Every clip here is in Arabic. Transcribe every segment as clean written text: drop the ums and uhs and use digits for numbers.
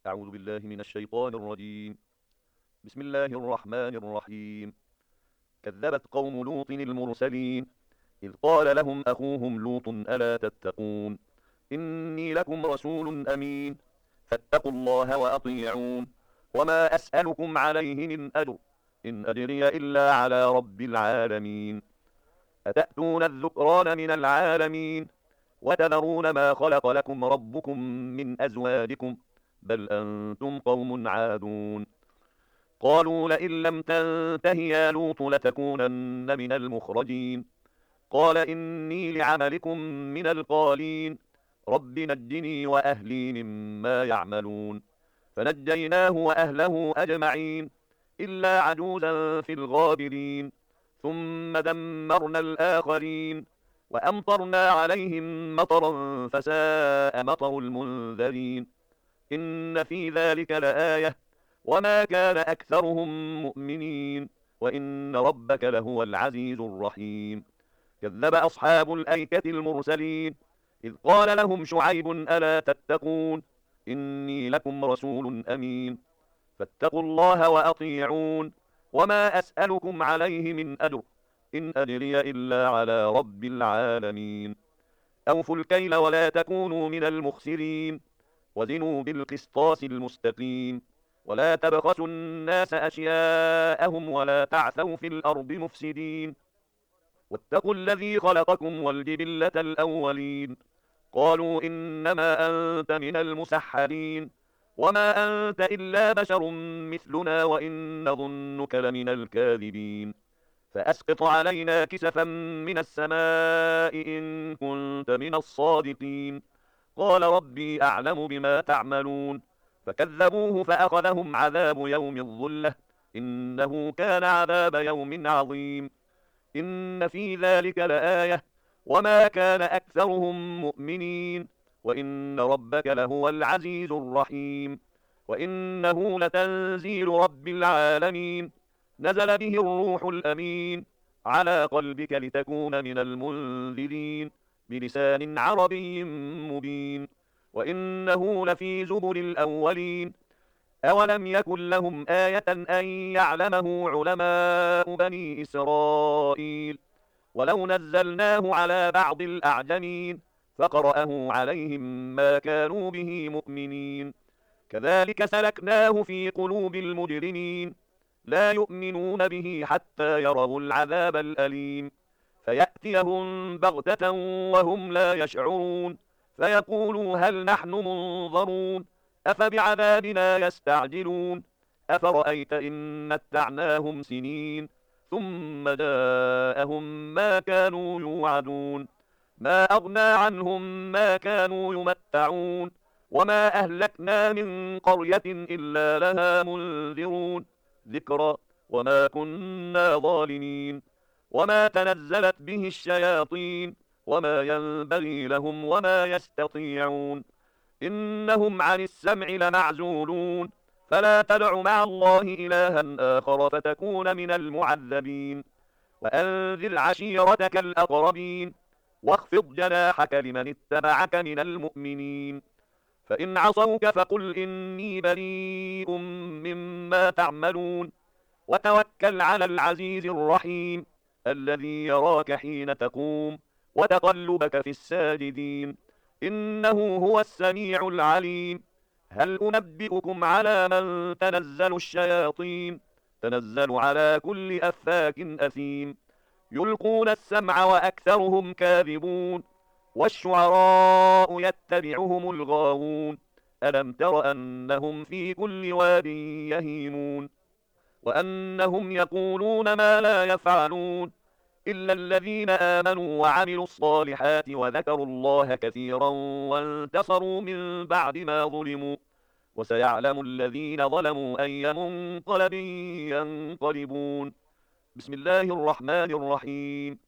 أعوذ بالله من الشيطان الرجيم. بسم الله الرحمن الرحيم. كذبت قوم لوط المرسلين إذ قال لهم أخوهم لوط ألا تتقون إني لكم رسول أمين فاتقوا الله وأطيعون وما أسألكم عليه من أجر إن أجري إلا على رب العالمين. أتأتون الذكران من العالمين وتذرون ما خلق لكم ربكم من أزواجكم بل أنتم قوم عادون. قالوا لئن لم تنته يا لوط لتكونن من المخرجين. قال إني لعملكم من القالين رب نجني وأهلي مما يعملون. فنجيناه وأهله أجمعين إلا عجوزا في الغابرين. ثم دمرنا الآخرين وأمطرنا عليهم مطرا فساء مطر المنذرين. إن في ذلك لآية وما كان أكثرهم مؤمنين وإن ربك لهو العزيز الرحيم. كذب أصحاب الأيكة المرسلين إذ قال لهم شعيب ألا تتقون إني لكم رسول أمين فاتقوا الله وأطيعون وما أسألكم عليه من أجر إن أجري إلا على رب العالمين. أوفوا الكيل ولا تكونوا من المخسرين وزنوا بالقسطاس المستقيم ولا تبخسوا الناس أشياءهم ولا تعثوا في الأرض مفسدين. واتقوا الذي خلقكم والجبلة الأولين. قالوا إنما أنت من المسحرين وما أنت إلا بشر مثلنا وإن نظنك لمن الكاذبين. فأسقط علينا كسفا من السماء إن كنت من الصادقين. قال ربي أعلم بما تعملون فكذبوه فأخذهم عذاب يوم الظلة إنه كان عذاب يوم عظيم. إن في ذلك لآية وما كان أكثرهم مؤمنين وإن ربك لهو العزيز الرحيم. وإنه لتنزيل رب العالمين نزل به الروح الأمين على قلبك لتكون من المنذرين بلسان عربي مبين. وإنه لفي زبر الأولين. أولم يكن لهم آية أن يعلمه علماء بني إسرائيل ولو نزلناه على بعض الأعجمين فقرأه عليهم ما كانوا به مؤمنين. كذلك سلكناه في قلوب المجرمين لا يؤمنون به حتى يروا العذاب الأليم فيأتيهم بغتة وهم لا يشعرون فيقولوا هل نحن منظرون أفبعذابنا يستعجلون أفرأيت إن متعناهم سنين ثم جاءهم ما كانوا يوعدون ما أغنى عنهم ما كانوا يمتعون وما أهلكنا من قرية إلا لها منذرون ذكرى وما كنا ظالمين. وما تنزلت به الشياطين وما ينبغي لهم وما يستطيعون إنهم عن السمع لمعزولون. فلا تدع مع الله إلها آخر فتكون من المعذبين. وأنذر عشيرتك الأقربين واخفض جناحك لمن اتبعك من المؤمنين. فإن عصوك فقل إني بريء مما تعملون وتوكل على العزيز الرحيم الذي يراك حين تقوم وتقلبك في الساجدين إنه هو السميع العليم. هل أنبئكم على من تنزل الشياطين تنزل على كل أفاك أثيم يلقون السمع وأكثرهم كاذبون والشعراء يتبعهم الغاوون ألم تر أنهم في كل واد يهيمون وأنهم يقولون ما لا يفعلون إلا الذين آمنوا وعملوا الصالحات وذكروا الله كثيرا وانتصروا من بعد ما ظلموا وسيعلم الذين ظلموا أي منقلب ينقلبون. بسم الله الرحمن الرحيم.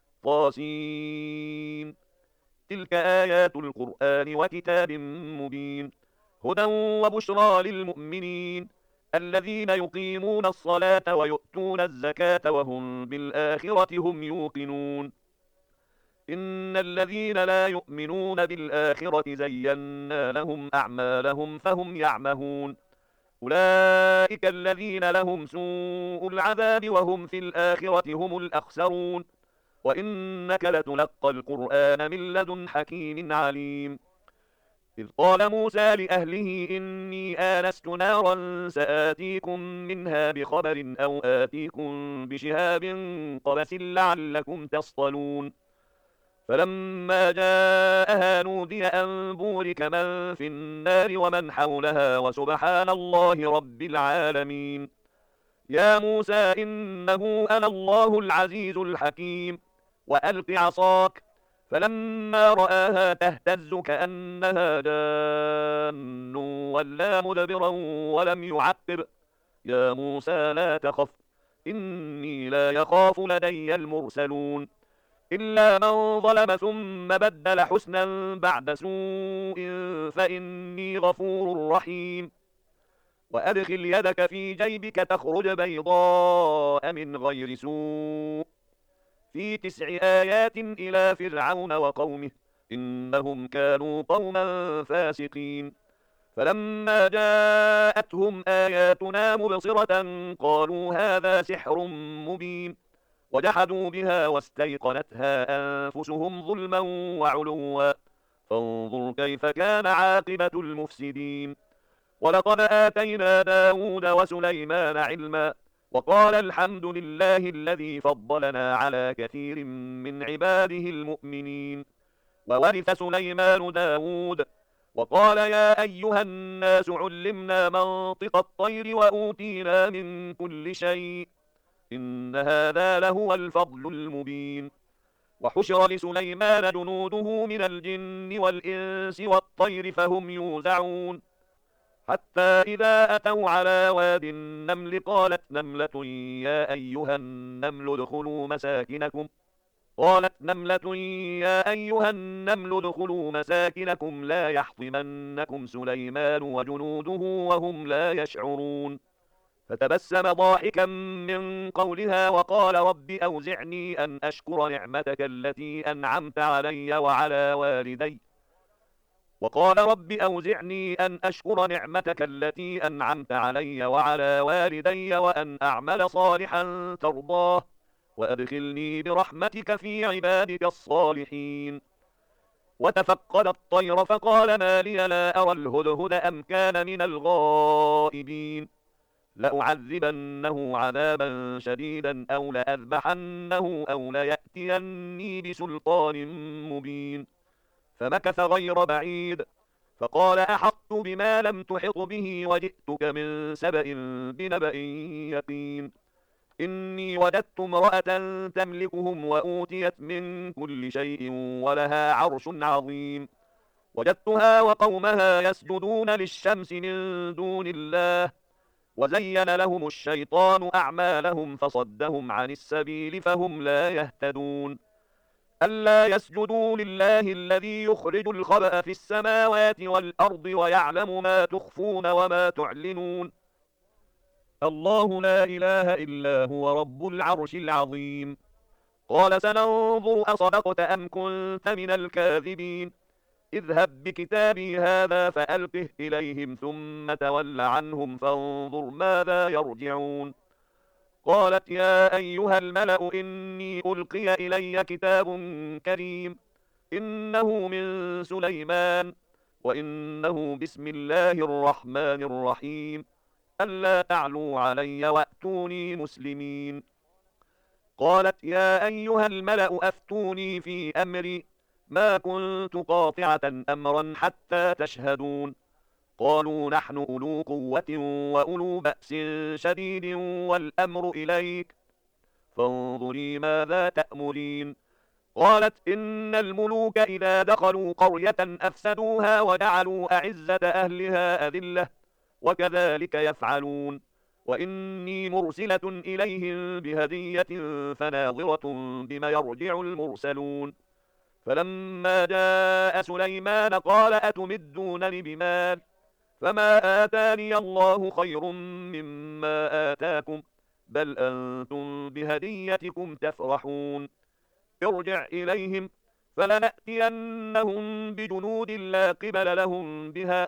طاسين تلك آيات القرآن وكتاب مبين هدى وبشرى للمؤمنين الذين يقيمون الصلاة ويؤتون الزكاة وهم بالآخرة هم يوقنون. إن الذين لا يؤمنون بالآخرة زينا لهم أعمالهم فهم يعمهون أولئك الذين لهم سوء العذاب وهم في الآخرة هم الأخسرون وإنك لتلقى القرآن من لدن حكيم عليم إذ قال موسى لأهله إني آنست نارا سآتيكم منها بخبر أو آتيكم بشهاب قبس لعلكم تصطلون فلما جاءها نودي أن بورك من في النار ومن حولها وسبحان الله رب العالمين يا موسى إنه أنا الله العزيز الحكيم وألق عصاك فلما رآها تهتز كأنها جان ولا مدبرا ولم يعقب يا موسى لا تخف إني لا يخاف لدي المرسلون إلا من ظلم ثم بدل حسنا بعد سوء فإني غفور رحيم وأدخل يدك في جيبك تخرج بيضاء من غير سوء في 9 آيات إلى فرعون وقومه إنهم كانوا قوما فاسقين فلما جاءتهم آياتنا مبصرة قالوا هذا سحر مبين وجحدوا بها واستيقنتها أنفسهم ظلما وعلوا فانظر كيف كان عاقبة المفسدين ولقد آتينا داود وسليمان علما وقال الحمد لله الذي فضلنا على كثير من عباده المؤمنين وورث سليمان داود وقال يا أيها الناس علمنا منطق الطير وأوتينا من كل شيء إن هذا لهو الفضل المبين وحشر لسليمان جنوده من الجن والإنس والطير فهم يوزعون حتى إذا أتوا على واد النمل قالت نملة يا أيها النمل ادخلوا مساكنكم لا يحطمنكم سليمان وجنوده وهم لا يشعرون فتبسم ضاحكا من قولها وقال رب أوزعني أن أشكر نعمتك التي أنعمت علي وعلى والدي وأن أعمل صالحا ترضاه وأدخلني برحمتك في عبادك الصالحين وتفقد الطير فقال ما لي لا أرى الهدهد أم كان من الغائبين لأعذبنه عذابا شديدا أو لأذبحنه أو ليأتيني بسلطان مبين فمكث غير بعيد فقال أحطت بما لم تحط به وجئتك من سبأ بنبأ يقين إني وجدت امرأة تملكهم وأوتيت من كل شيء ولها عرش عظيم وجدتها وقومها يسجدون للشمس من دون الله وزين لهم الشيطان أعمالهم فصدهم عن السبيل فهم لا يهتدون ألا يسجدوا لله الذي يخرج الخبأ في السماوات والأرض ويعلم ما تخفون وما تعلنون الله لا إله إلا هو رب العرش العظيم قال سننظر أصدقت أم كنت من الكاذبين اذهب بكتابي هذا فألقه إليهم ثم تول عنهم فانظر ماذا يرجعون قالت يا أيها الملأ إني ألقي إلي كتاب كريم إنه من سليمان وإنه بسم الله الرحمن الرحيم ألا تعلوا علي وأتوني مسلمين قالت يا أيها الملأ أفتوني في أمري ما كنت قاطعة أمرا حتى تشهدون قالوا نحن أولو قوة وأولو بأس شديد والأمر إليك فانظري ماذا تأمرين قالت إن الملوك إذا دخلوا قرية أفسدوها وجعلوا أعزة أهلها أذلة وكذلك يفعلون وإني مرسلة إليهم بهدية فناظرة بما يرجع المرسلون فلما جاء سليمان قال أتمدونني بمال فما آتاني الله خير مما آتاكم بل أنتم بهديتكم تفرحون ارجع إليهم فلنأتينهم بجنود لا قبل لهم بها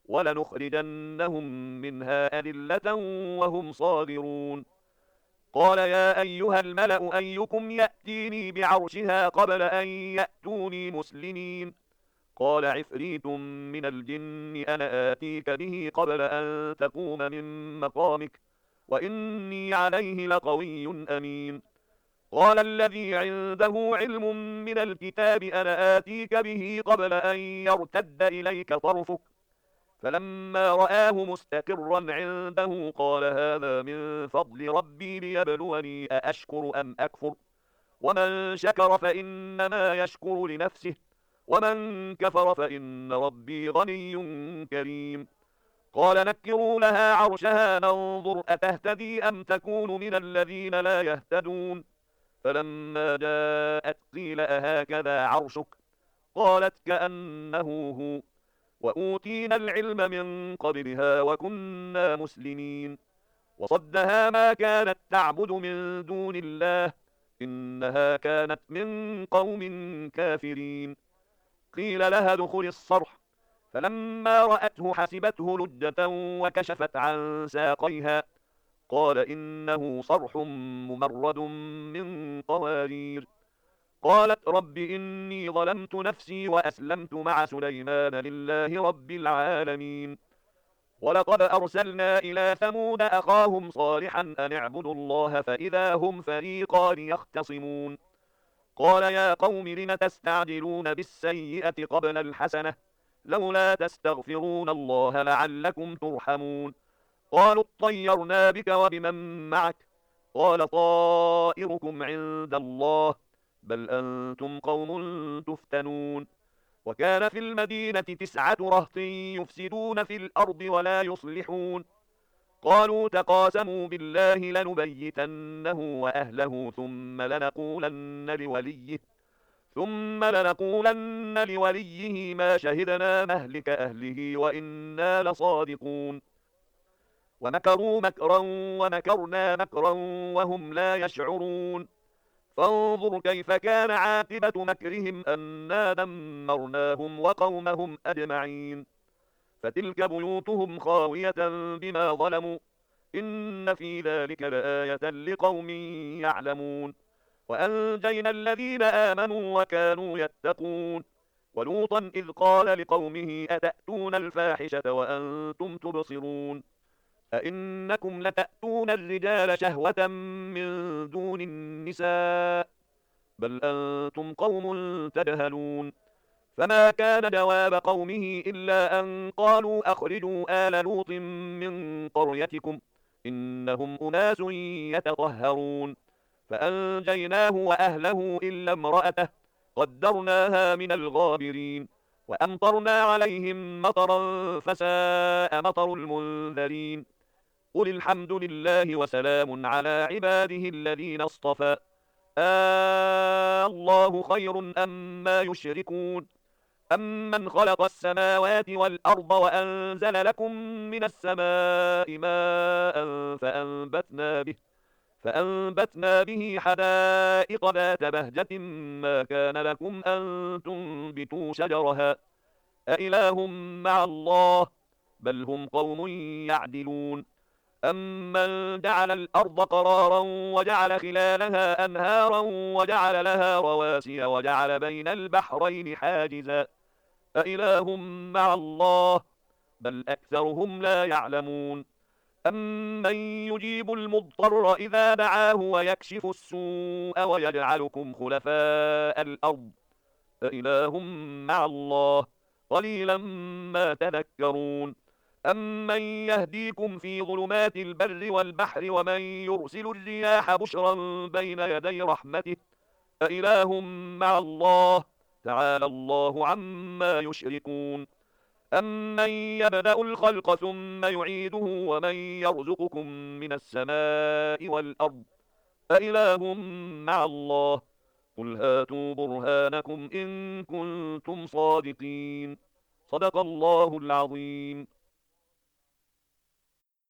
ولنخرجنهم منها أذلة وهم صاغرون. قال يا أيها الملأ أيكم يأتيني بعرشها قبل أن يأتوني مسلمين. قال عفريت من الجن أنا آتيك به قبل أن تقوم من مقامك وإني عليه لقوي أمين. قال الذي عنده علم من الكتاب أنا آتيك به قبل أن يرتد إليك طرفك فلما رآه مستقرا عنده قال هذا من فضل ربي ليبلوني أأشكر أم أكفر ومن شكر فإنما يشكر لنفسه ومن كفر فإن ربي غني كريم. قال نكروا لها عرشها ننظر أتهتدي أم تكون من الذين لا يهتدون. فلما جاءت قيل أهكذا عرشك قالت كأنه هو وأوتينا العلم من قبلها وكنا مسلمين. وصدها ما كانت تعبد من دون الله إنها كانت من قوم كافرين. قيل لها ادخل الصرح فلما رأته حسبته لجة وكشفت عن ساقيها قال إنه صرح ممرد من قوارير. قالت رب إني ظلمت نفسي وأسلمت مع سليمان لله رب العالمين. ولقد أرسلنا إلى ثمود أخاهم صالحا أن اعبدوا الله فإذا هم فريقان يختصمون. قال يا قوم لم تستعجلون بالسيئة قبل الحسنة لولا تستغفرون الله لعلكم ترحمون. قالوا اطيرنا بك وبمن معك قال طائركم عند الله بل أنتم قوم تفتنون. وكان في المدينة 9 رهط يفسدون في الأرض ولا يصلحون. قالوا تقاسموا بالله لنبيتنه وأهله ثم لنقولن لوليه ما شهدنا مهلك أهله وإنا لصادقون. ومكروا مكرا ومكرنا مكرا وهم لا يشعرون. فانظر كيف كان عاقبة مكرهم أنا دمرناهم وقومهم أجمعين. فتلك بيوتهم خاوية بما ظلموا إن في ذلك لآية لقوم يعلمون. وأنجينا الذين آمنوا وكانوا يتقون. ولوطا إذ قال لقومه أتأتون الفاحشة وأنتم تبصرون أئنكم لتأتون الرجال شهوة من دون النساء بل أنتم قوم تجهلون. فما كان جواب قومه إلا أن قالوا أخرجوا آل لوط من قريتكم إنهم أناس يتطهرون. فأنجيناه وأهله إلا امرأته قدرناها من الغابرين. وأمطرنا عليهم مطرا فساء مطر المنذرين. قل الحمد لله وسلام على عباده الذين اصطفى الله خير أما يشركون. أمن خلق السماوات والأرض وأنزل لكم من السماء ماء فأنبتنا به حدائق ذات بهجة ما كان لكم أن تنبتوا شجرها أإله مع الله بل هم قوم يعدلون. أمن جعل الأرض قرارا وجعل خلالها أنهارا وجعل لها رواسي وجعل بين البحرين حاجزا أإله مع الله بل أكثرهم لا يعلمون. أمن يجيب المضطر إذا دعاه ويكشف السوء ويجعلكم خلفاء الأرض أإله مع الله قليلا ما تذكرون. أمن يهديكم في ظلمات البر والبحر ومن يرسل الرياح بشرا بين يدي رحمته أإله مع الله تعالى الله عما يشركون. أمن يبدأ الخلق ثم يعيده ومن يرزقكم من السماء والأرض أإله مع الله قل هاتوا برهانكم إن كنتم صادقين. صدق الله العظيم.